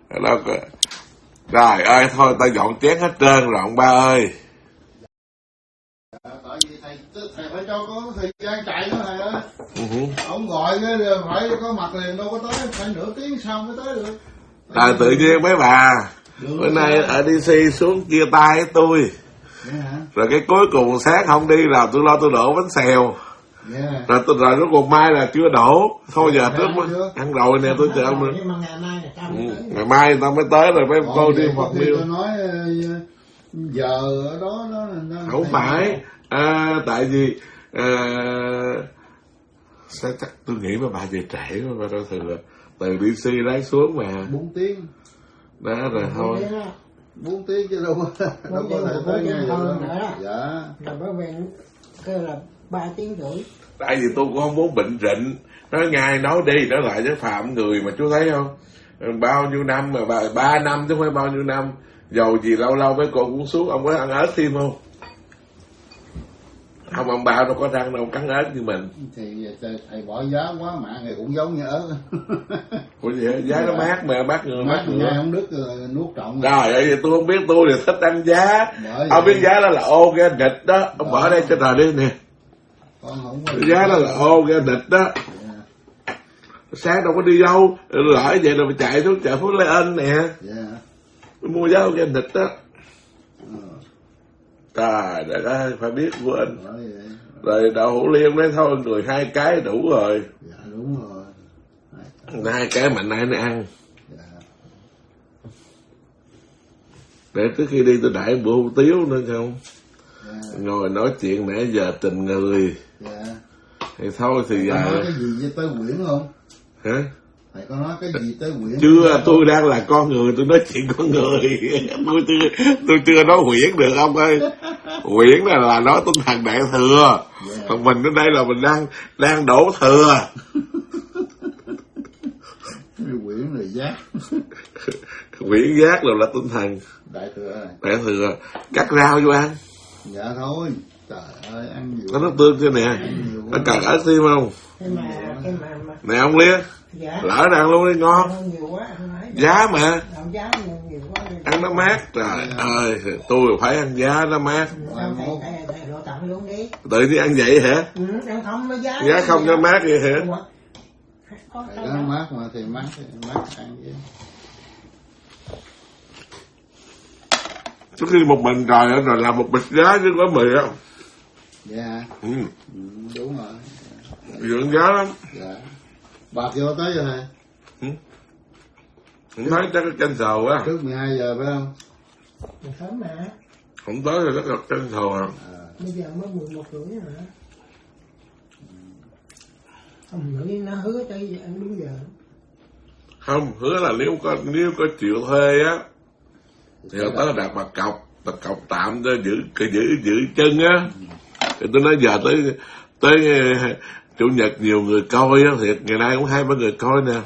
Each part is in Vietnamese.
Đâu có. Trời ơi thôi tao dọn chén hết trơn rồi ông ba ơi. Tại vì thầy phải cho có thời gian chạy nữa thầy ơi. Ông gọi cái phải có mặt liền, đâu có tới, phải nửa tiếng sau mới tới được. Tự nhiên mấy bà bữa nay ở DC xuống chia tay với tôi. Rồi cái cuối cùng sáng không đi là tôi lo tôi đổ bánh xèo. Rồi rốt cuộc mai là chưa đổ. Thôi giờ trước ăn rồi nè, tôi chờ ông nữa. Ngày mai tao mới tới rồi mấy cô đi học miêu. Tôi nói giờ ở đó nó không phải tại vì sao chắc tôi nghĩ mà bà về trễ mà bà đâu từ DC lái xuống mà 4 tiếng đó rồi thôi 4 tiếng chứ đâu có thể tới ngay hơn nữa. Dạ Rồi bác Vẹn kêu là 3 tiếng rưỡi. tại vì tôi cũng không muốn bệnh rịnh. Nói ngay nói đi nói lại với phạm người mà chú thấy không, bao nhiêu năm mà 3 năm chứ không phải bao nhiêu năm, dầu gì lâu lâu mấy cô cũng xuống. Ông có ăn ớt thêm không? Không, ông bao đâu có răng đâu cắn ớt như mình. Thì thầy bỏ giá quá mạng thì cũng giống như ớt. Ủa gì vậy? Giá nó mát mà mát người mát người không đứt nuốt trọn. Trời ơi tôi không biết, tôi thì thích ăn giá. Ông biết giá đó là organic đó. Ông bỏ đây cho trời đi nè. Giá đó là organic đó. Sáng đâu có đi đâu, lỡ vậy rồi chạy xuống chợ Phú Lê Ân nè. Mua giá organic đó. Trời ơi phải biết của anh. Rồi đậu hũ liêm đấy thôi, người 2 cái đủ rồi. Dạ đúng rồi. 2 cái mạnh ai nó ăn. Dạ. Để trước khi đi tôi đãi bữa hủ tiếu nữa không? Dạ. Ngồi nói chuyện nãy giờ tình người. Dạ. Thì thôi thì giờ. Có nói cái gì với tới Nguyễn không? Hả? Thầy có nói cái gì tới Nguyễn? Chưa, tôi đang là con người, tôi nói chuyện con người. tôi chưa nói Nguyễn được ông ơi. Nguyễn là nói tinh thần đại thừa. Còn mình ở đây là mình đang đổ thừa. Nguyễn là giác. Nguyễn giác là tinh thần đại thừa. Đại thừa. Cắt rau vô ăn. Dạ thôi. Trời ơi ăn nhiều. Có nước tương chưa nè? Nó cần ớt thêm không? Nè ông Lia. Dạ. Lỡ ra ăn luôn đi ngon. Giá mà. Ăn nó mát. Trời ơi, tôi phải ăn giá nó mát. Tự nhiên ăn vậy hả? Giá không cho mát vậy hả? Nó mát mà thì mát ăn vậy. Trước khi một mình rồi làm một bịch giá chứ có mì không? Dạ. Đúng rồi. Dưỡng giá lắm. Dạ. Bạc vô tới rồi thầy. Không thấy chắc cái canh sầu á. Trước 12 giờ phải không? Sớm mà. Không tới rồi chắc là canh sầu à. Bây giờ mới 11 rưỡi rồi. Không nghĩ nó hứa tới ăn đúng giờ. Không, hứa là nếu có chịu thuê á thì tới đặt đặt cọc tạm cho giữ chân á. Thì tôi nói giờ tới chủ nhật nhiều người coi á, thiệt ngày nay cũng 2-3 người coi nè.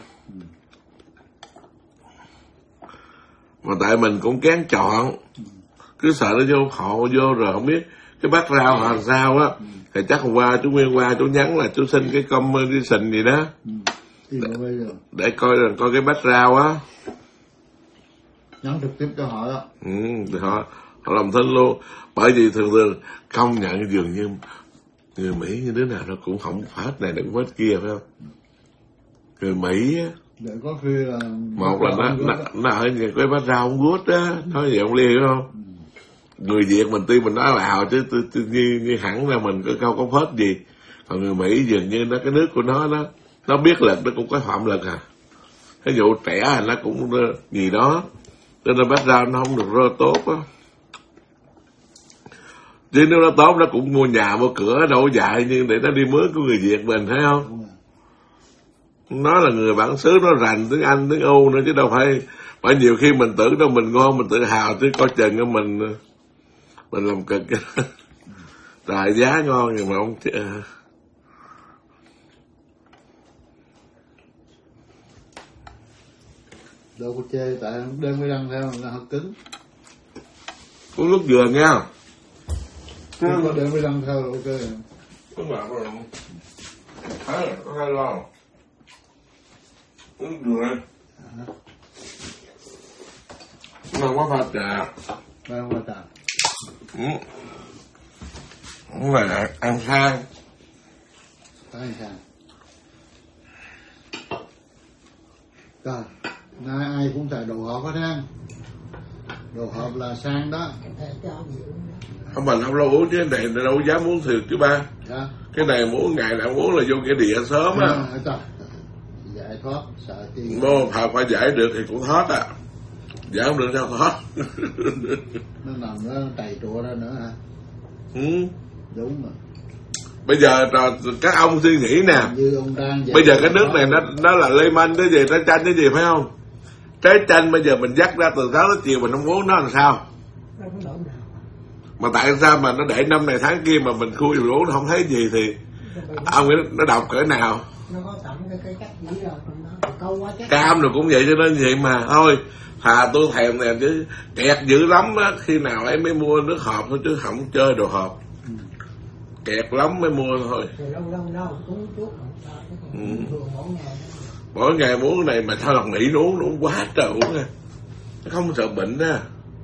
Mà tại mình cũng kén chọn, cứ sợ nó vô rồi không biết cái bát rau hoặc sao á, thì chắc hôm qua chú Nguyên qua chú nhắn là chú xin cái competition gì đó để coi cái bát rau á. Nhắn trực tiếp cho họ đó. Thì họ làm thinh luôn. Bởi vì thường công nhận dường như người Mỹ như đứa nào nó cũng không hết này cũng hết kia phải không? Người Mỹ á, để có khi là một là nó ở cái bát rau không gút á, nói vậy ông Ly hiểu không? Người Việt mình tuy mình nói lào chứ như hẳn là mình có phết gì. Còn người Mỹ dường như nó cái nước của nó biết lực nó cũng có phạm lực à. Ví dụ trẻ là nó cũng gì đó, cho nên bát rau nó không được rất tốt á. Chứ nếu nó tốt nó cũng mua nhà mua cửa đâu dạy, nhưng để nó đi mướn của người Việt mình thấy không? Nó là người bản xứ, nó rành tiếng Anh tiếng Âu nữa chứ đâu phải. Bởi nhiều khi mình tưởng đâu mình ngon mình tự hào chứ coi chừng mình làm cực. Tại giá ngon nhưng mà không đâu có chê, tại đem cái răng theo là hơi cứng. Uống nước dừa nha. Không có đem cái răng theo là ok. Các bạn có làm thấy có hay lo. Uống dừa này. không có pha trà. Không có trà. Cũng là ăn sang. Ăn sang. Trời, nay ai cũng xài đồ hộp hết ha. Đồ hộp là sang đó. Không, mình không lâu uống chứ cái này đâu dám uống thiệt chứ ba. Dạ. Cái này muốn ngày nào uống là vô cái địa sớm á. Trời, giải thoát, sợ chi. Nó phải giải được thì cũng thoát à. Giải không được sao thoát. Nó nằm nó tày trụa ra nữa hả? Đúng rồi. Bây giờ các ông suy nghĩ nè. Bây giờ cái nước này nó là lê manh cái gì, trái chanh cái gì phải không? Trái chanh bây giờ mình dắt ra từ 6 đến chiều mình không uống nó làm sao? Mà tại sao mà nó để năm này tháng kia mà mình khui uống nó không thấy gì thì ông nghĩ nó độc cỡ nào? Nó có tẩm cái cách gì rồi nó câu quá chắc. Cam rồi cũng vậy cho nên vậy mà thôi. Thà tôi thèm nè chứ kẹt dữ lắm á, khi nào ấy mới mua nước hộp thôi chứ không chơi đồ hộp. Kẹt lắm mới mua thôi. Lâu cũng chút mỗi ngày muốn cái này mà sao lòng nghĩ nó uống quá trời uống nha. Nó không sợ bệnh á.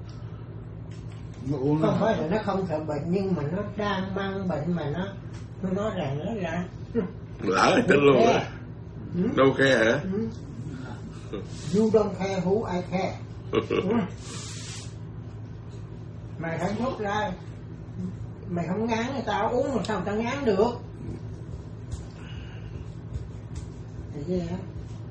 Không phải là nó không sợ bệnh nhưng mà nó đang mang bệnh mà nó nói rằng nó là lỡ chết luôn rồi. Đâu khe hả? You don't care who I care. Mày không hút ra, mày không ngán người ta uống mà sao người ta ngán được? Thì vậy đó.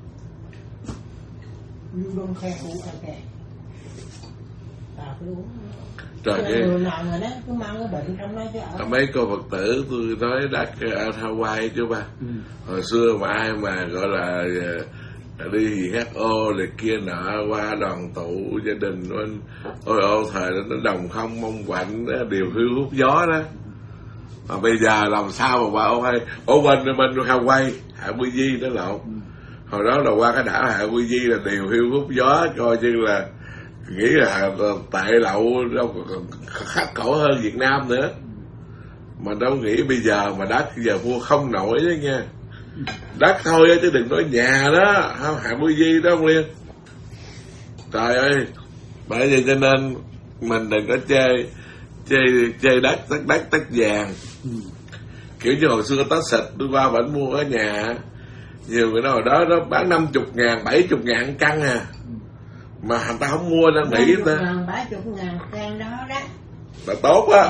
You don't care who I care. Tao cứ uống. Trời ơi. Người nào người đó cứ mang cái bệnh trong đó chứ ở. Mấy cô Phật tử tôi nói đắc ở Hawaii chứ ba. Hồi xưa mà ai mà gọi là đi WHO này kia nọ qua đoàn tụ gia đình ôi thời đó nó đồng không mong quạnh điều hưu hút gió đó. Mà bây giờ làm sao mà bà ông hay ở bên Hawaii Hạ Quy Di đó lộn. Hồi đó là qua cái đảo Hạ Quy Di là điều hưu hút gió coi như là nghĩ là tại lậu đâu còn khắc khổ hơn Việt Nam nữa. Mà đâu nghĩ bây giờ mà đất giờ mua không nổi đó nha. Đất thôi chứ đừng nói nhà đó. Hạ Quy Di đó ông Liên. Trời ơi. Bởi vậy cho nên mình đừng có chê đất tất vàng. Kiểu như hồi xưa tất xịt tôi qua vẫn mua ở nhà. Nhiều người nói đó nó bán 50.000 70.000 căn à. Mà người ta không mua nên nghĩ ta 70.000 căn đó đó là tốt á.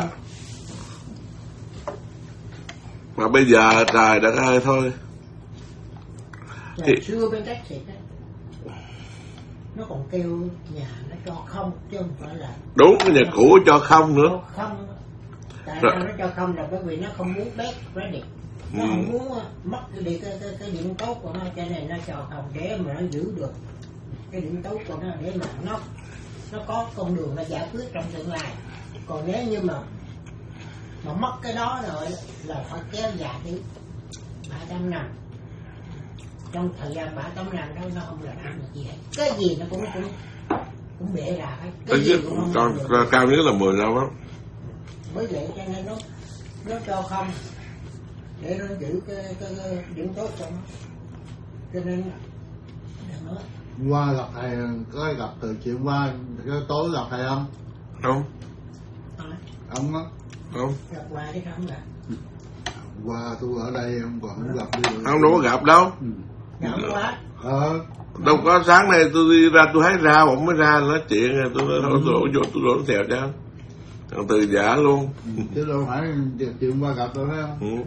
Mà bây giờ trời đất ơi thôi. Thì xưa bên cách xịt á nó còn kêu nhà nó cho không chứ không phải là đúng cái nhà cũ cho không nữa. Cho không. Tại sao nó cho không là bởi vì nó không muốn bét credit. Nó không muốn mất cái điểm tốt của nó cho nên nó cho không để mà nó giữ được cái điểm tốt của nó để mà nó có con đường nó giải quyết trong tương lai. Còn nếu như mà mất cái đó rồi là phải kéo dài đến 300 năm. Trong thời gian 300 năm đó nó không làm được gì hết. Cái gì nó cũng bể ra hết. Cái gì cũng không được. Cao nhất là 10 năm đó. Bởi vậy cho nên nó cho không để nó giữ cái điểm tốt cho nó. Cho nên nói qua gặp thầy có gặp từ chuyện qua tối gặp thầy không? Không. Ông á? Không. Gặp qua chứ không gặp. Qua tôi ở đây ông còn không gặp đi. Không đâu có gặp đâu. Gặp quá. Đâu có sáng nay tôi đi ra tôi thấy ra bỗng mới ra nói chuyện tôi nói tôi đổ theo cho. Thằng Từ giả luôn. Chứ đâu phải chuyện qua gặp đâu phải không?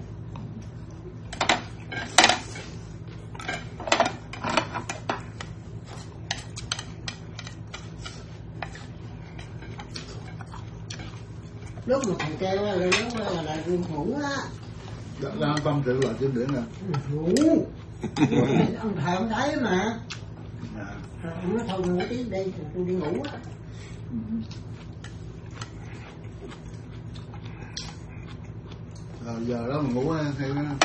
Lúc mà thằng kêu là ngủ á. Đang tâm sự là trên biển nè. Ngủ. Ông thầy ông thấy mà. Ông nói thôi ngủ tí đây tôi đi ngủ á. Rồi giờ đó mà ngủ hay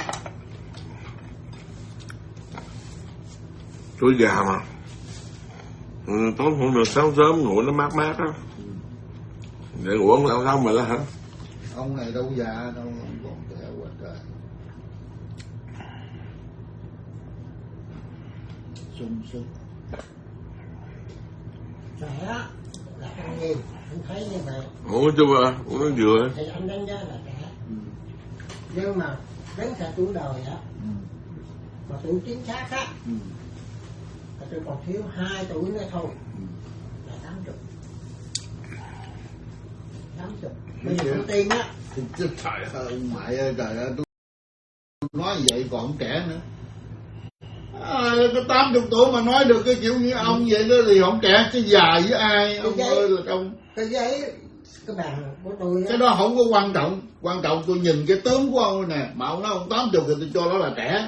tôi già mà. Tối không được sáng sớm ngủ nó mát mát đó. Để ngủ không sao mà là hả? Ông này đâu già đâu, ông còn trẻ quá trời. Sung sung. Trẻ tiền, anh thấy như vậy. Ủa chứ mà, nó vừa. Thì anh đánh giá là trẻ. Nhưng mà đến cả tuổi đời á, mà tuổi chính xác á, là tôi còn thiếu 2 tuổi nữa thôi, là 80. Bây giờ thông tin á. Trời ơi, ông ngoại ơi, trời ơi, tôi nói vậy còn ông trẻ nữa. Có 80 tuổi mà nói được cái kiểu như ông vậy đó thì ông trẻ chứ già với ai, ông ơi là ông. Cái giấy, cái bàn của tôi á. Cái đó không có quan trọng tôi nhìn cái tướng của ông nè, mà ông nói ông 80 thì tôi cho đó là trẻ.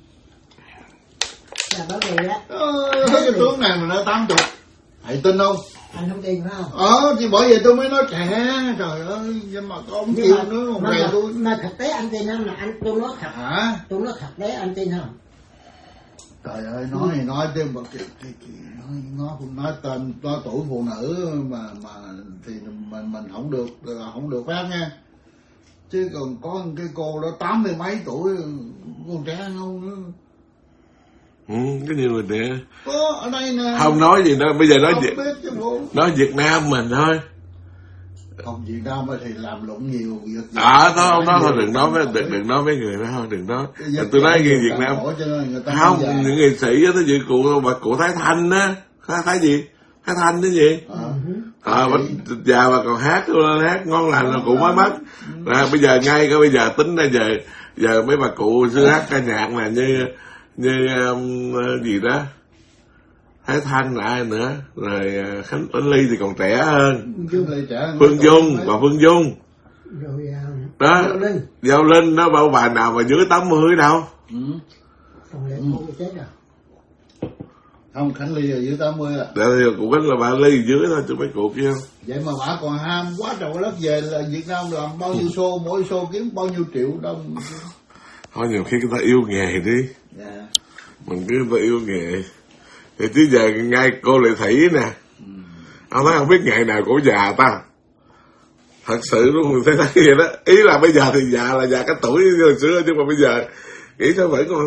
Là bởi vì á. Thấy cái tướng này mà nó 80, thầy tin không? Anh không tin phải không? Thì bởi vậy tôi mới nói trẻ, trời ơi, nhưng mà có ông chịu nữa, ông về tôi. Mà thực tế anh tin không, là tôi nói thật. Hả? Tôi nói thật đấy, anh tin không? Trời ơi, nói thì nói chứ mà nói tên, nói tuổi phụ nữ mà thì mình không được phép nha. Chứ còn có cái cô đó 80 mấy tuổi, con trẻ không nữa. Cái nhiều người trẻ. Có ở đây nè. Không nói gì đâu, bây giờ nói Việt Nam mình thôi. Không, Việt Nam thì làm lụng nhiều việc. Đó thôi đừng nói mấy người đó thôi, đừng nói. Tôi nói người Việt Nam. Không, những nghệ sĩ á, tôi cụ Thái Thanh á, Thái gì? Thái Thanh cái gì? Già mà còn hát ngon lành là cụ mới mất. Bây giờ ngay cái bây giờ tính ra giờ mấy bà cụ xưa hát ca nhạc là như gì đó, Thái Thanh là ai nữa, rồi Khánh Tuấn Ly thì còn trẻ hơn, Phương Dung, bà Phương Dung, rồi đó, Giao Linh đó, bao bà nào mà dưới 80 đâu. Còn lẽ cô chết rồi. Không, Khánh Ly là dưới 80 à. Thì cụ Khánh là bà Ly dưới thôi chứ mấy cụ kia. Vậy mà bà còn ham quá trời đất, về là Việt Nam làm bao nhiêu show, mỗi show kiếm bao nhiêu triệu đồng. Thôi nhiều khi người ta yêu nghề đi. Mình cứ người ta yêu nghề. Thì chứ giờ ngay cô Lệ Thủy nè, ông thấy không biết ngày nào cổ già ta. Thật sự luôn, mình thấy vậy đó. Ý là bây giờ thì già là già cái tuổi hồi xưa, nhưng mà bây giờ nghĩ sao vẫn còn.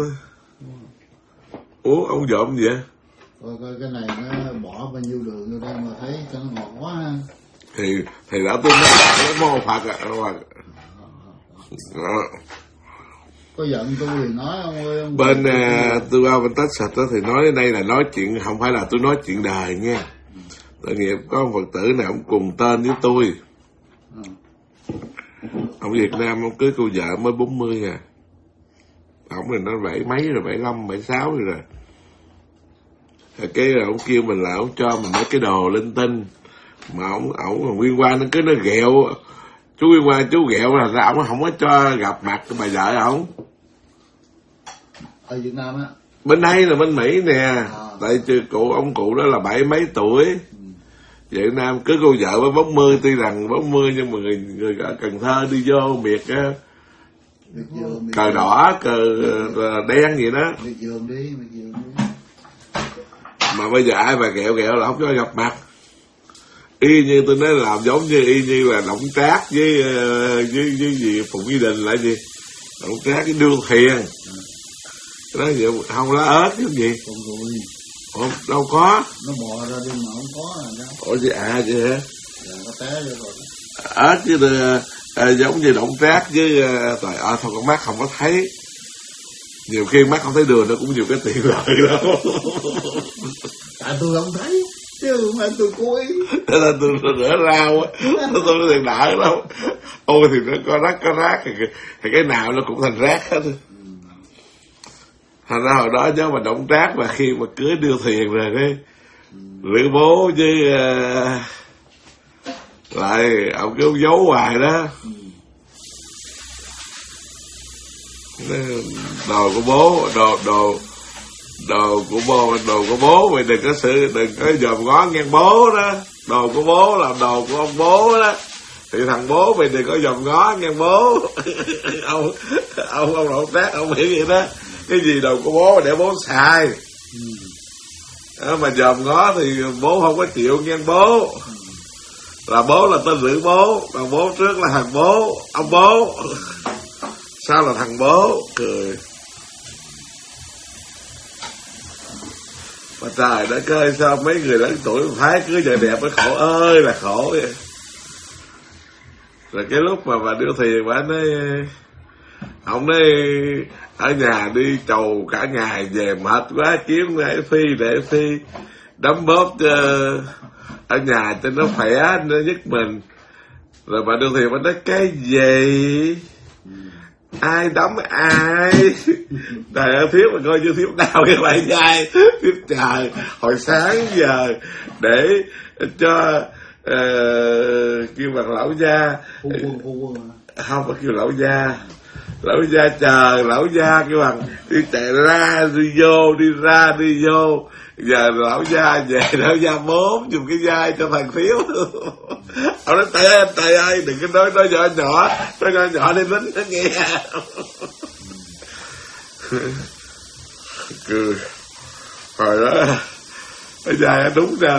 Ủa ông dộm gì vậy? Coi cái này nó bỏ bao nhiêu đường vô đây mà thấy cho nó ngọt quá ha. Thì đã tôi nói mô Phật à. Có giận tôi thì nói ông ơi. Ông bên tôi vào bên Texas đó thì nói đến đây là nói chuyện, không phải là tôi nói chuyện đời nha. Tội nghiệp có ông Phật tử nào ông cùng tên với tôi. Ông Việt Nam ông cưới cô vợ mới 40 à. Ông này nó 7 mấy rồi, 75, 76 rồi. Rồi cái ông kêu mình là ông cho mình mấy cái đồ linh tinh. Mà ông Nguyên Quang nó cứ nó ghẹo. Chú Nguyên Quang chú ghẹo là ra ông không có cho gặp mặt cái bà vợ ổng. Ở Việt Nam á. Bên đây là bên Mỹ nè. Tại ông cụ đó là 70 mấy tuổi. Việt Nam cứ cô vợ với 40, tuy rằng 40 nhưng mà người ở Cần Thơ đi vô miệt á. Cờ đỏ, cờ đen gì đó. Miệt vườn đi. Mà bây giờ ai mà ghẹo là không cho gặp mặt. Y như tôi nói làm giống như y như là Động Trác với gì Phụng Duy Đình là gì, Động Trác với Đương Thiền đó vậy, không lá ớt cái gì không, đâu có, nó bò ra đi mà không có là đâu. Ủa gì vậy hả? Nó té rồi. Ớt chứ giống như Động Trác với trời ơi thôi con mắt không có thấy, nhiều khi mắt không thấy đường nó cũng nhiều cái tiện lợi đâu. Tại tôi không thấy chứ không phải tôi cố ý. Thế là tôi rửa rau á, tôi nói tiền đại lắm. Ôi thì nó có rác thì cái nào nó cũng thành rác hết. Thành ra hồi đó nhớ mà Động Trác mà khi mà cưới Đưa Thiền rồi đấy, Lữ Bố với lại ông cứ giấu hoài đó. Đồ của bố, đồ của bố mày đừng có dòm ngó ngang bố đó. Đồ của bố là đồ của ông bố đó, thì thằng bố mày đừng có dòm ngó ngang bố. ông Động Trác ông hiểu vậy đó, cái gì đồ của bố để bố xài. Mà dòm ngó thì bố không có chịu ngang bố. Là bố là tên Lữ Bố, còn bố trước là thằng bố, ông bố. Sao là thằng bố? Cười. Mà trời đất ơi, sao mấy người lớn tuổi phái cưới vợ đẹp mới khổ ơi là khổ vậy. Rồi cái lúc mà bà Điêu Thiền bà nói, ông nói ở nhà đi chầu cả ngày về mệt quá, kiếm để phi đấm bóp cho ở nhà cho nó khỏe, nó giúp mình. Rồi bà Điêu Thiền bà nói cái gì, ai đấm ai. Trời ơi, Thiếp mà coi như Thiếp đau cái bài dai. Thiếp trời hồi sáng giờ để cho kêu bằng lão gia, không có kêu lão gia chờ lão gia kêu bằng đi chạy ra đi vô, đi ra đi vô. Giờ lão gia về, lão gia bốn dùng cái vai cho thằng Thiếu. Ông nói trời ơi đừng có nói nhỏ đi lính nó nghe. Cười hồi đó cái vai đúng ra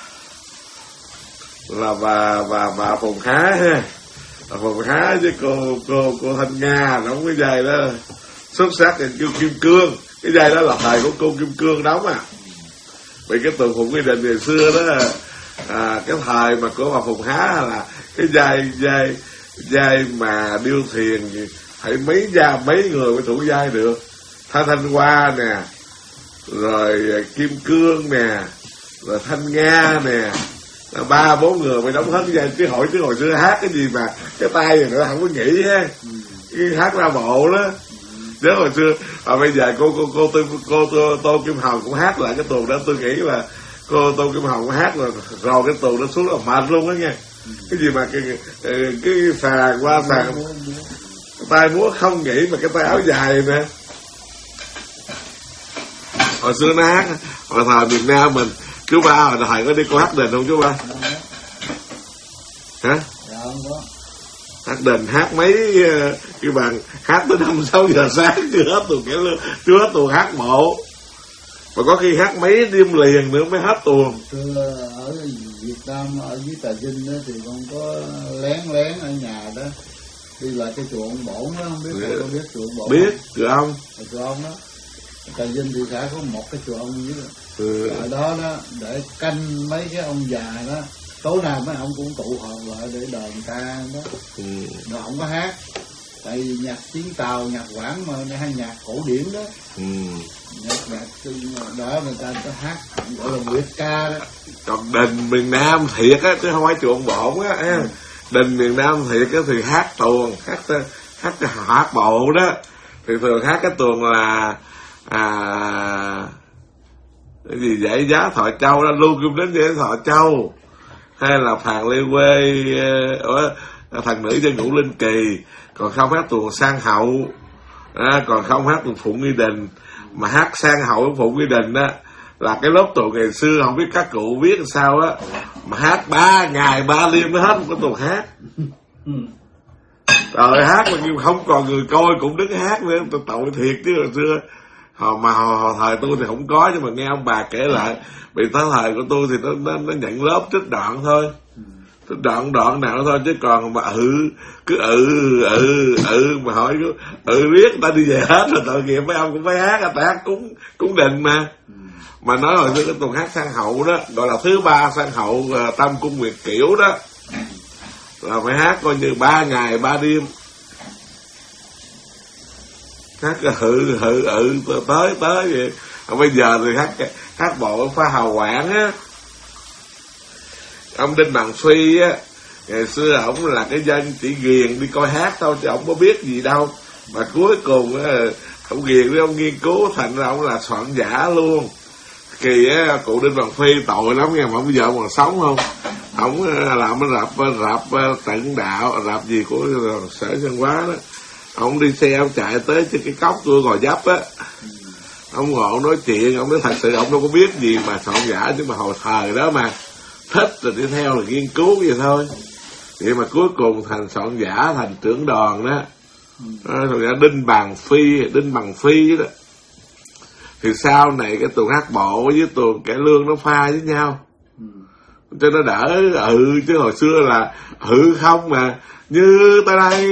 là bà Phùng Khá ha, bà Phùng Khá với cô Thanh Nga đóng cái vai đó xuất sắc, kêu Kim Cương. Cái vai đó là thời của cô Kim Cương đóng à. Vì cái Tường Phụng Nghi Định ngày xưa đó, cái thời mà của bà Phùng Khá là cái vai mà Điêu Thiền phải mấy người mới thủ vai được. Thanh Hoa nè, rồi Kim Cương nè, rồi Thanh Nga nè, 3-4 người mới đóng hết cái vai. Chứ hồi xưa hát cái gì mà cái tay này nó không có nghĩ ha, cái hát ra bộ đó. Nhớ hồi xưa, bây giờ cô Tô Kim Hồng cũng hát lại cái tuồng đó. Tôi nghĩ là cô Tô Kim Hồng cũng hát rồi cái tuồng đó xuống là mệt luôn đó nha. Cái gì mà cái sàn qua sàn, tay múa không nghĩ mà cái tay áo dài nè. Hồi xưa nó hát, hồi thời miền Nam mình, chú ba hồi thời có đi cô hát đền không chú ba? Hả? Hát đền hát mấy cái bàn hát tới 5-6 giờ sáng chưa hết tuồng chưa hết tuồng hát bộ, mà có khi hát mấy đêm liền nữa mới hết tuồng. Xưa ở Việt Nam ở dưới Trà Vinh đó thì con có lén ở nhà đó đi lại cái chùa ông Bổn đó, không biết cô có biết chùa ông Bổn? Biết chùa ông. Chùa ông đó Trà Vinh thì xã có một cái chùa ông dưới ở đó để canh mấy cái ông già đó. Tối nào mấy ông cũng tụ họp lại để đờn ca đó. Mà không có hát, tại vì nhạc tiếng Tàu, nhạc Quảng mà hay nhạc cổ điển đó. Nhạc đó người ta có hát gọi là nguyệt ca đó. Còn đình miền Nam thiệt á, chứ không phải chùa ông Bổn á. Đình miền Nam thiệt á thì hát tuồng, hát bộ đó. Thì thường hát cái tuồng là cái gì vậy, Giá Thọ Châu đó, Lưu Kim Đến Giá Thọ Châu, hay là Phàn Lê Quê, Thần Nữ Cho Ngũ Linh Kỳ. Còn không hát tuồng Sang Hậu, còn không hát tuồng Phụng Nghi Định. Mà hát Sang Hậu với Phụng Nghi Định á là cái lớp tuồng ngày xưa, không biết các cụ biết sao á, mà hát 3 ngày 3 đêm mới hết một cái tuồng hát. Rồi hát mà không còn người coi cũng đứng hát nữa, tội thiệt chứ. Hồi xưa hồi thời tôi thì không có, nhưng mà nghe ông bà kể lại, vì tới thời của tôi thì nó nhận lớp trích đoạn thôi, trích đoạn nào thôi, chứ còn mà cứ mà hỏi riết ta đi về hết rồi, tội nghiệp mấy ông cũng phải hát, tại hát cúng đình mà. Mà nói hồi xưa cái tuồng hát Sang Hậu đó, gọi là thứ 3 Sang Hậu Tam Cung Nguyệt Kiểu đó, là phải hát coi như 3 ngày 3 đêm. Hát tới vậy. Bây giờ thì hát bộ pha Hào Quảng á. Ông Đinh Bằng Phi á, ngày xưa ổng là cái dân chỉ ghiền đi coi hát thôi, chứ ổng có biết gì đâu. Mà cuối cùng á, ổng ghiền với ông nghiên cứu, thành ra ổng là soạn giả luôn. Kỳ á, cụ Đinh Bằng Phi tội lắm nha, mà bây giờ còn sống không? Ổng làm cái rạp Tận Đạo, rạp gì của Sở Văn Hóa đó. Ông đi xe, ông chạy tới trên cái cốc tôi Gò Vấp á, ông ngồi ông nói chuyện, ông nói thật sự ông đâu có biết gì mà soạn giả, chứ mà hồi thời đó mà thích rồi đi theo là nghiên cứu vậy thôi. Vậy mà cuối cùng thành soạn giả, thành trưởng đoàn đó, soạn giả Đinh Bằng Phi đó. Thì sau này cái tuồng hát bộ với tuồng cải lương nó pha với nhau, cho nó đỡ chứ hồi xưa là không mà như tới đây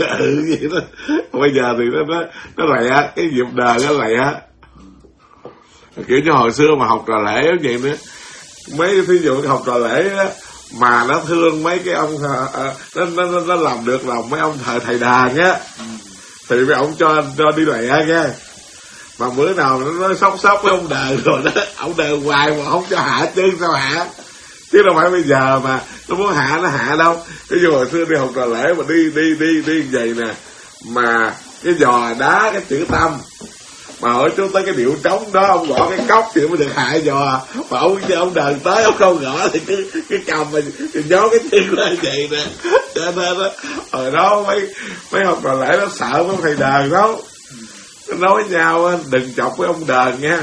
vậy đó. Bây giờ thì nó lẹ, cái dịp đời nó lẹ. Kiểu như hồi xưa mà học trò lễ giống vậy nữa, mấy thí dụ học trò lễ á, mà nó thương mấy cái ông nó làm được lòng mấy ông thầy đàn á, thì mấy ông cho đi lẹ nha. Mà bữa nào nó sốc với ông đờn rồi đó, ông đờn hoài mà không cho hạ chứ sao hạ, chứ đâu phải bây giờ mà nó muốn hạ nó hạ đâu. Ví dụ hồi xưa đi học trò lễ mà đi vậy nè, mà cái giò đá cái chữ tâm, mà hỏi chú tới cái điệu trống đó ông gõ cái cốc thì mới được hạ giò, mà ông đờn tới ông không gõ thì cái cầm mà nhó cái chân lên vậy nè. Cho nên đó hồi đó mấy học trò lễ nó sợ mấy thầy đờn đó, nó nói nhau đừng chọc với ông đờn nha.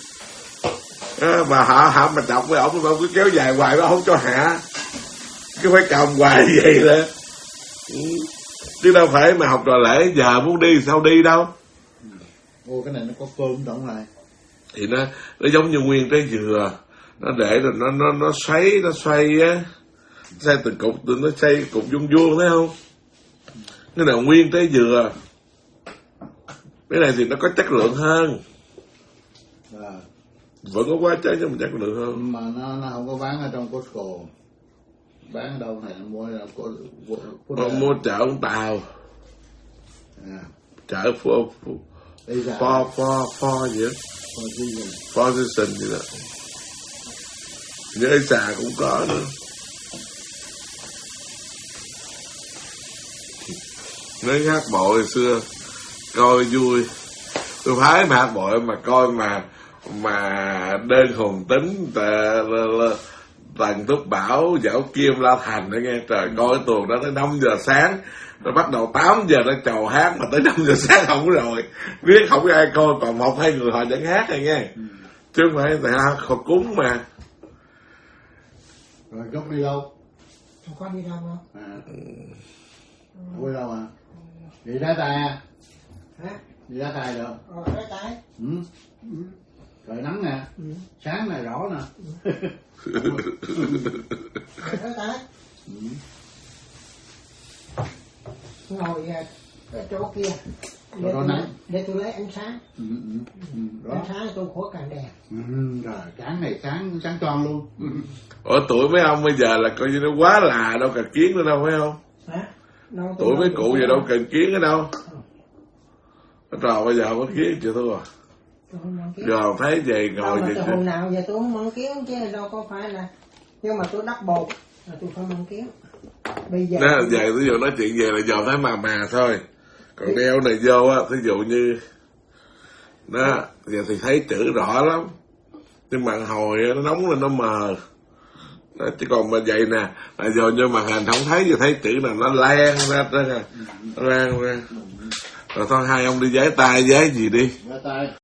Mà họ mà chọc với ông cứ kéo dài hoài nó không cho hạ, cứ phải cầm hoài vậy đó. Chứ đâu phải mà học trò lễ giờ muốn đi sao đi đâu. Ô cái này nó có cơm động lại. Thì nó giống như nguyên trái dừa, nó để rồi nó xoay á, xoay từ cục từ nó xoay cục vuông vuông thấy không? Cái nào nguyên trái dừa, cái này thì nó có chất lượng hơn. Vẫn có quá trái nhưng mà chất lượng hơn. Mà nó không có bán ở trong Costco, bán ở đâu này mua mua chợ ông Tàu, chợ pho gì đó, pho season gì đó, nhớ xà cũng có nữa. Nói hát bội hồi xưa coi vui, tôi phái mà hát bội mà coi mà đơn hồn tính Tần Túc Bảo, Dảo Kim, La Thành đó nghe. Trời, coi tuần đó tới 5 giờ sáng, nó bắt đầu 8 giờ nó chầu hát, mà tới 5 giờ sáng không rồi, biết không có ai coi, còn 1-2 người họ vẫn hát rồi nghe. Chứ không phải tại họ cúng mà. Rồi Cúc đi đâu? Không có đi đâu không? Không đi đâu à? Đi đá tay à? Hả? Đi đá tay được? Đá tay. Trời nắng nè, sáng này rõ nè. Đá tay. Ngồi cái chỗ kia để tôi lấy ánh sáng. Ánh sáng tôi khỏi càng đèn. Rồi sáng này sáng tròn luôn. Ở tuổi mấy ông bây giờ là coi như nó quá là đâu cần kiến nữa đâu phải không? Hả? Tuổi mấy cụ giờ đâu cần kiến ở đâu. Trò bây giờ không có kiến chưa thôi à. Giờ thấy vậy ngồi vậy. Hôm nào giờ tôi không mong kiến chứ đâu có phải là, nhưng mà tôi đắp bột là tôi không mong kiến. Bây giờ đó, vậy ví dụ nói chuyện về là giờ thấy mà thôi, còn đeo này vô á, ví dụ như đó giờ thì thấy chữ rõ lắm, nhưng mà hồi nó nóng lên nó mờ đó, chứ còn mà vậy nè là giờ vô màn hình không thấy, giờ thấy chữ nào nó lan ra đó, nó lan ra. Rồi thôi hai ông đi giái tay giái gì đi. Giái tay.